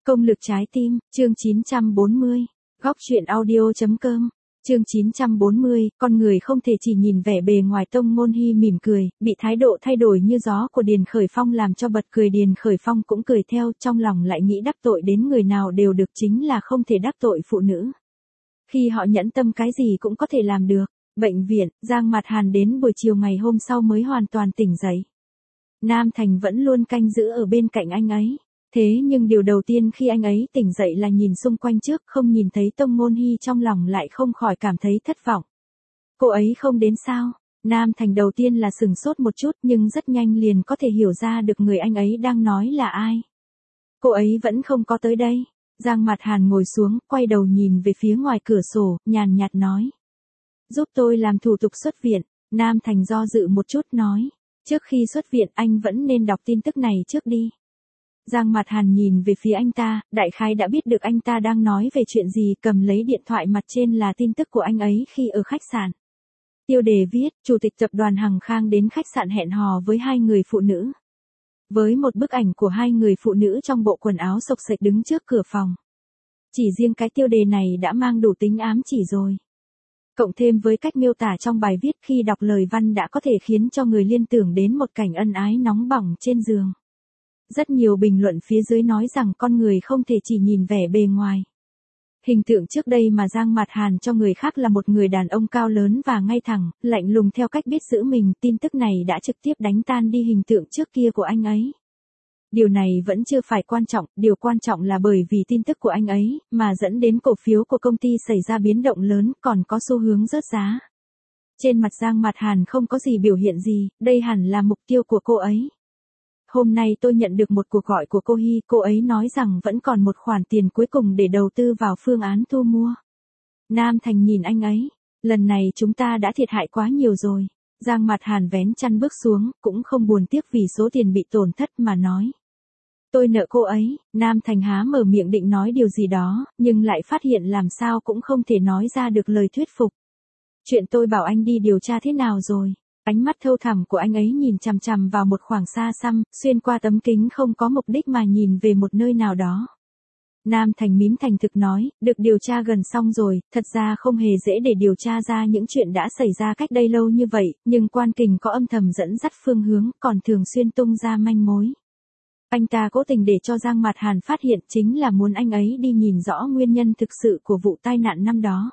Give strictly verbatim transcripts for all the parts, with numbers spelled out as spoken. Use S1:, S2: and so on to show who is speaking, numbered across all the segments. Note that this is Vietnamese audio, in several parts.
S1: Công lực trái tim, chương chín trăm bốn mươi. Góc truyện audio.com. Chương chín trăm bốn mươi, con người không thể chỉ nhìn vẻ bề ngoài. Tông Ngôn Hy mỉm cười, bị thái độ thay đổi như gió của Điền Khởi Phong làm cho bật cười. Điền Khởi Phong cũng cười theo, trong lòng lại nghĩ đắc tội đến người nào đều được, chính là không thể đắc tội phụ nữ. Khi họ nhẫn tâm cái gì cũng có thể làm được. Bệnh viện, Giang Mạt Hàn đến buổi chiều ngày hôm sau mới hoàn toàn tỉnh dậy. Nam Thành vẫn luôn canh giữ ở bên cạnh anh ấy. Thế nhưng điều đầu tiên khi anh ấy tỉnh dậy là nhìn xung quanh trước, không nhìn thấy Tông Ngôn Hy, trong lòng lại không khỏi cảm thấy thất vọng. Cô ấy không đến sao? Nam Thành đầu tiên là sừng sốt một chút, nhưng rất nhanh liền có thể hiểu ra được người anh ấy đang nói là ai. Cô ấy vẫn không có tới đây. Giang Mạt Hàn ngồi xuống, quay đầu nhìn về phía ngoài cửa sổ, nhàn nhạt nói. Giúp tôi làm thủ tục xuất viện. Nam Thành do dự một chút nói. Trước khi xuất viện anh vẫn nên đọc tin tức này trước đi. Giang Mạt Hàn nhìn về phía anh ta, đại khái đã biết được anh ta đang nói về chuyện gì, cầm lấy điện thoại, mặt trên là tin tức của anh ấy khi ở khách sạn. Tiêu đề viết, Chủ tịch tập đoàn Hằng Khang đến khách sạn hẹn hò với hai người phụ nữ. Với một bức ảnh của hai người phụ nữ trong bộ quần áo xộc xệch đứng trước cửa phòng. Chỉ riêng cái tiêu đề này đã mang đủ tính ám chỉ rồi. Cộng thêm với cách miêu tả trong bài viết, khi đọc lời văn đã có thể khiến cho người liên tưởng đến một cảnh ân ái nóng bỏng trên giường. Rất nhiều bình luận phía dưới nói rằng con người không thể chỉ nhìn vẻ bề ngoài. Hình tượng trước đây mà Giang Mạt Hàn cho người khác là một người đàn ông cao lớn và ngay thẳng, lạnh lùng theo cách biết giữ mình. Tin tức này đã trực tiếp đánh tan đi hình tượng trước kia của anh ấy. Điều này vẫn chưa phải quan trọng, điều quan trọng là bởi vì tin tức của anh ấy, mà dẫn đến cổ phiếu của công ty xảy ra biến động lớn, còn có xu hướng rớt giá. Trên mặt Giang Mạt Hàn không có gì biểu hiện gì, đây hẳn là mục tiêu của cô ấy. Hôm nay tôi nhận được một cuộc gọi của cô Hy, cô ấy nói rằng vẫn còn một khoản tiền cuối cùng để đầu tư vào phương án thu mua. Nam Thành nhìn anh ấy, lần này chúng ta đã thiệt hại quá nhiều rồi. Giang Mạt Hàn vén chăn bước xuống, cũng không buồn tiếc vì số tiền bị tổn thất mà nói. Tôi nợ cô ấy. Nam Thành há mở miệng định nói điều gì đó, nhưng lại phát hiện làm sao cũng không thể nói ra được lời thuyết phục. Chuyện tôi bảo anh đi điều tra thế nào rồi? Ánh mắt thâu thẳm của anh ấy nhìn chằm chằm vào một khoảng xa xăm, xuyên qua tấm kính không có mục đích mà nhìn về một nơi nào đó. Nam Thành mím thành thực nói, được điều tra gần xong rồi, thật ra không hề dễ để điều tra ra những chuyện đã xảy ra cách đây lâu như vậy, nhưng Quan Kình có âm thầm dẫn dắt phương hướng, còn thường xuyên tung ra manh mối. Anh ta cố tình để cho Giang Mạt Hàn phát hiện, chính là muốn anh ấy đi nhìn rõ nguyên nhân thực sự của vụ tai nạn năm đó.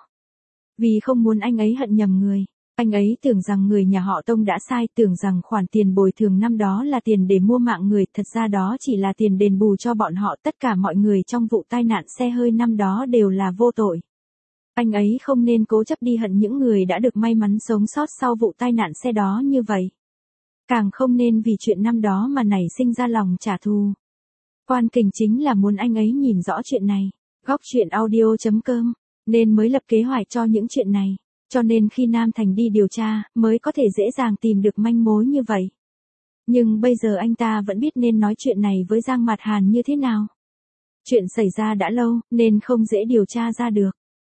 S1: Vì không muốn anh ấy hận nhầm người. Anh ấy tưởng rằng người nhà họ Tông đã sai, tưởng rằng khoản tiền bồi thường năm đó là tiền để mua mạng người, thật ra đó chỉ là tiền đền bù cho bọn họ. Tất cả mọi người trong vụ tai nạn xe hơi năm đó đều là vô tội. Anh ấy không nên cố chấp đi hận những người đã được may mắn sống sót sau vụ tai nạn xe đó như vậy. Càng không nên vì chuyện năm đó mà nảy sinh ra lòng trả thù. Quan Kình chính là muốn anh ấy nhìn rõ chuyện này. Góc truyện audio.com, nên mới lập kế hoạch cho những chuyện này. Cho nên khi Nam Thành đi điều tra, mới có thể dễ dàng tìm được manh mối như vậy. Nhưng bây giờ anh ta vẫn biết nên nói chuyện này với Giang Mạt Hàn như thế nào. Chuyện xảy ra đã lâu, nên không dễ điều tra ra được.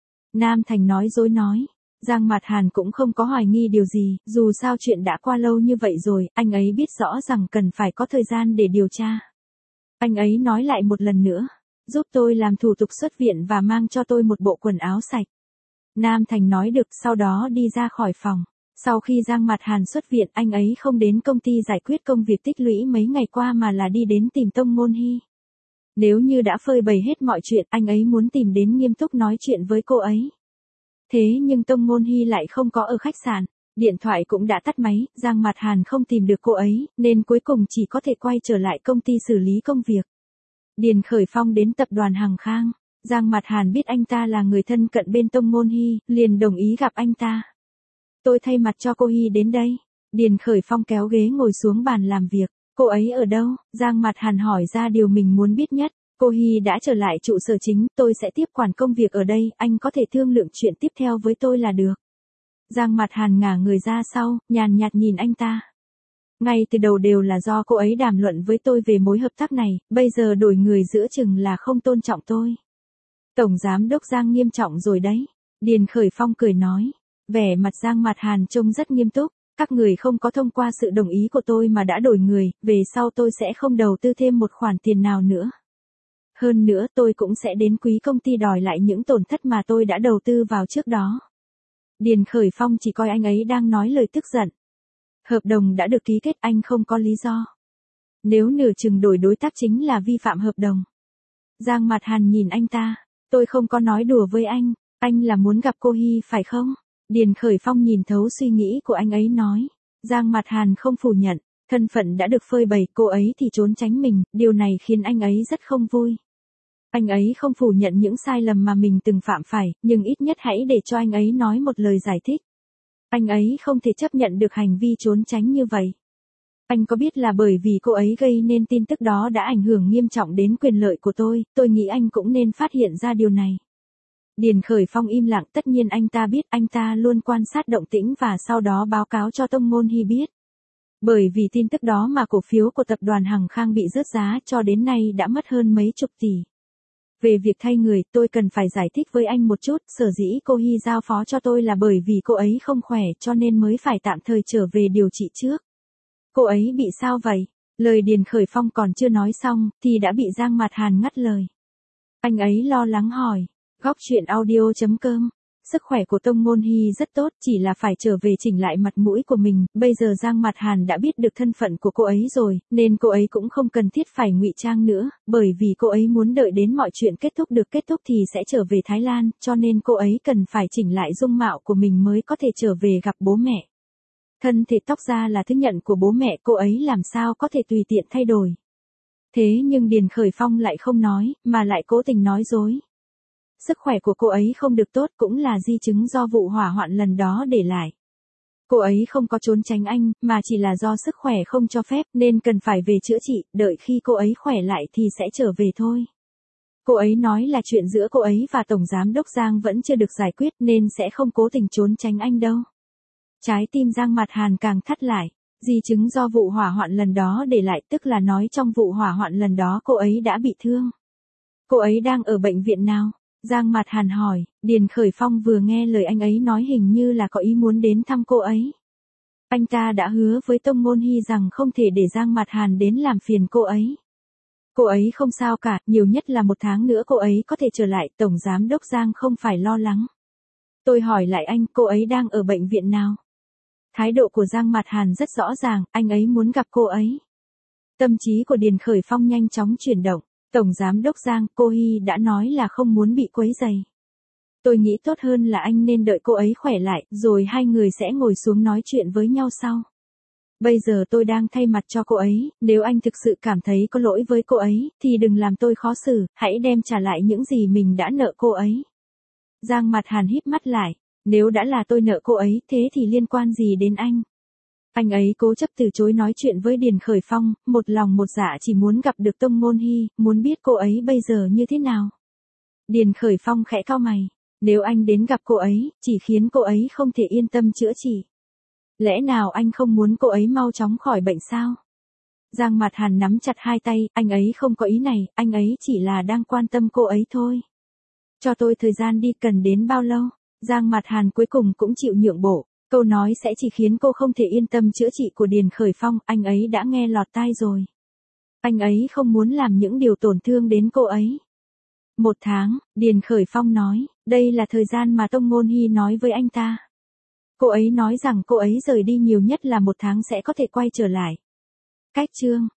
S1: Nam Thành nói dối nói. Giang Mạt Hàn cũng không có hoài nghi điều gì, dù sao chuyện đã qua lâu như vậy rồi, anh ấy biết rõ rằng cần phải có thời gian để điều tra. Anh ấy nói lại một lần nữa, giúp tôi làm thủ tục xuất viện và mang cho tôi một bộ quần áo sạch. Nam Thành nói được, sau đó đi ra khỏi phòng. Sau khi Giang Mạt Hàn xuất viện, anh ấy không đến công ty giải quyết công việc tích lũy mấy ngày qua mà là đi đến tìm Tông Ngôn Hy. Nếu như đã phơi bày hết mọi chuyện, anh ấy muốn tìm đến nghiêm túc nói chuyện với cô ấy. Thế nhưng Tông Ngôn Hy lại không có ở khách sạn, điện thoại cũng đã tắt máy, Giang Mạt Hàn không tìm được cô ấy, nên cuối cùng chỉ có thể quay trở lại công ty xử lý công việc. Điền Khởi Phong đến tập đoàn Hằng Khang. Giang Mạt Hàn biết anh ta là người thân cận bên Tông Ngôn Hy, liền đồng ý gặp anh ta. Tôi thay mặt cho cô Hy đến đây. Điền Khởi Phong kéo ghế ngồi xuống bàn làm việc. Cô ấy ở đâu? Giang Mạt Hàn hỏi ra điều mình muốn biết nhất. Cô Hy đã trở lại trụ sở chính, tôi sẽ tiếp quản công việc ở đây, anh có thể thương lượng chuyện tiếp theo với tôi là được. Giang Mạt Hàn ngả người ra sau, nhàn nhạt nhìn anh ta. Ngay từ đầu đều là do cô ấy đàm luận với tôi về mối hợp tác này, bây giờ đổi người giữa chừng là không tôn trọng tôi. Tổng giám đốc Giang nghiêm trọng rồi đấy. Điền Khởi Phong cười nói. Vẻ mặt Giang Mạt Hàn trông rất nghiêm túc. Các người không có thông qua sự đồng ý của tôi mà đã đổi người, về sau tôi sẽ không đầu tư thêm một khoản tiền nào nữa. Hơn nữa tôi cũng sẽ đến quý công ty đòi lại những tổn thất mà tôi đã đầu tư vào trước đó. Điền Khởi Phong chỉ coi anh ấy đang nói lời tức giận. Hợp đồng đã được ký kết, anh không có lý do. Nếu nửa chừng đổi đối tác chính là vi phạm hợp đồng. Giang Mạt Hàn nhìn anh ta, tôi không có nói đùa với anh, anh là muốn gặp cô Hy phải không? Điền Khởi Phong nhìn thấu suy nghĩ của anh ấy nói. Giang Mạt Hàn không phủ nhận, thân phận đã được phơi bày, cô ấy thì trốn tránh mình, điều này khiến anh ấy rất không vui. Anh ấy không phủ nhận những sai lầm mà mình từng phạm phải, nhưng ít nhất hãy để cho anh ấy nói một lời giải thích. Anh ấy không thể chấp nhận được hành vi trốn tránh như vậy. Anh có biết là bởi vì cô ấy gây nên tin tức đó đã ảnh hưởng nghiêm trọng đến quyền lợi của tôi, tôi nghĩ anh cũng nên phát hiện ra điều này. Điền Khởi Phong im lặng, tất nhiên anh ta biết, anh ta luôn quan sát động tĩnh và sau đó báo cáo cho Tông Ngôn Hy biết. Bởi vì tin tức đó mà cổ phiếu của tập đoàn Hằng Khang bị rớt giá cho đến nay đã mất hơn mấy chục tỷ. Về việc thay người, tôi cần phải giải thích với anh một chút, sở dĩ cô Hy giao phó cho tôi là bởi vì cô ấy không khỏe cho nên mới phải tạm thời trở về điều trị trước. Cô ấy bị sao vậy? Lời Điền Khởi Phong còn chưa nói xong, thì đã bị Giang Mạt Hàn ngắt lời. Anh ấy lo lắng hỏi, góc chuyện audio chấm com. Sức khỏe của Tông Ngôn Hy rất tốt, chỉ là phải trở về chỉnh lại mặt mũi của mình, bây giờ Giang Mạt Hàn đã biết được thân phận của cô ấy rồi, nên cô ấy cũng không cần thiết phải ngụy trang nữa, bởi vì cô ấy muốn đợi đến mọi chuyện kết thúc được kết thúc thì sẽ trở về Thái Lan, cho nên cô ấy cần phải chỉnh lại dung mạo của mình mới có thể trở về gặp bố mẹ. Thân thể tóc da là thứ nhận của bố mẹ, cô ấy làm sao có thể tùy tiện thay đổi. Thế nhưng Điền Khởi Phong lại không nói, mà lại cố tình nói dối. Sức khỏe của cô ấy không được tốt cũng là di chứng do vụ hỏa hoạn lần đó để lại. Cô ấy không có trốn tránh anh, mà chỉ là do sức khỏe không cho phép nên cần phải về chữa trị, đợi khi cô ấy khỏe lại thì sẽ trở về thôi. Cô ấy nói là chuyện giữa cô ấy và Tổng Giám Đốc Giang vẫn chưa được giải quyết nên sẽ không cố tình trốn tránh anh đâu. Trái tim Giang Mạt Hàn càng thắt lại, di chứng do vụ hỏa hoạn lần đó để lại, tức là nói trong vụ hỏa hoạn lần đó cô ấy đã bị thương. Cô ấy đang ở bệnh viện nào? Giang Mạt Hàn hỏi. Điền Khởi Phong vừa nghe lời anh ấy nói hình như là có ý muốn đến thăm cô ấy. Anh ta đã hứa với Tông Ngôn Hy rằng không thể để Giang Mạt Hàn đến làm phiền cô ấy. Cô ấy không sao cả, nhiều nhất là một tháng nữa cô ấy có thể trở lại, Tổng Giám Đốc Giang không phải lo lắng. Tôi hỏi lại anh, cô ấy đang ở bệnh viện nào? Thái độ của Giang Mạt Hàn rất rõ ràng, anh ấy muốn gặp cô ấy. Tâm trí của Điền Khởi Phong nhanh chóng chuyển động. Tổng Giám Đốc Giang, cô Hy đã nói là không muốn bị quấy rầy. Tôi nghĩ tốt hơn là anh nên đợi cô ấy khỏe lại, rồi hai người sẽ ngồi xuống nói chuyện với nhau sau. Bây giờ tôi đang thay mặt cho cô ấy, nếu anh thực sự cảm thấy có lỗi với cô ấy, thì đừng làm tôi khó xử, hãy đem trả lại những gì mình đã nợ cô ấy. Giang Mạt Hàn híp mắt lại, nếu đã là tôi nợ cô ấy, thế thì liên quan gì đến anh? Anh ấy cố chấp từ chối nói chuyện với Điền Khởi Phong, một lòng một dạ chỉ muốn gặp được Tông Ngôn Hy, muốn biết cô ấy bây giờ như thế nào. Điền Khởi Phong khẽ cau mày, nếu anh đến gặp cô ấy, chỉ khiến cô ấy không thể yên tâm chữa trị. Lẽ nào anh không muốn cô ấy mau chóng khỏi bệnh sao? Giang Mạt Hàn nắm chặt hai tay, anh ấy không có ý này, anh ấy chỉ là đang quan tâm cô ấy thôi. Cho tôi thời gian đi, cần đến bao lâu? Giang Mạt Hàn cuối cùng cũng chịu nhượng bộ. Câu nói sẽ chỉ khiến cô không thể yên tâm chữa trị của Điền Khởi Phong, anh ấy đã nghe lọt tai rồi. Anh ấy không muốn làm những điều tổn thương đến cô ấy. Một tháng, Điền Khởi Phong nói, đây là thời gian mà Tông Ngôn Hy nói với anh ta. Cô ấy nói rằng cô ấy rời đi nhiều nhất là một tháng sẽ có thể quay trở lại. Cách chương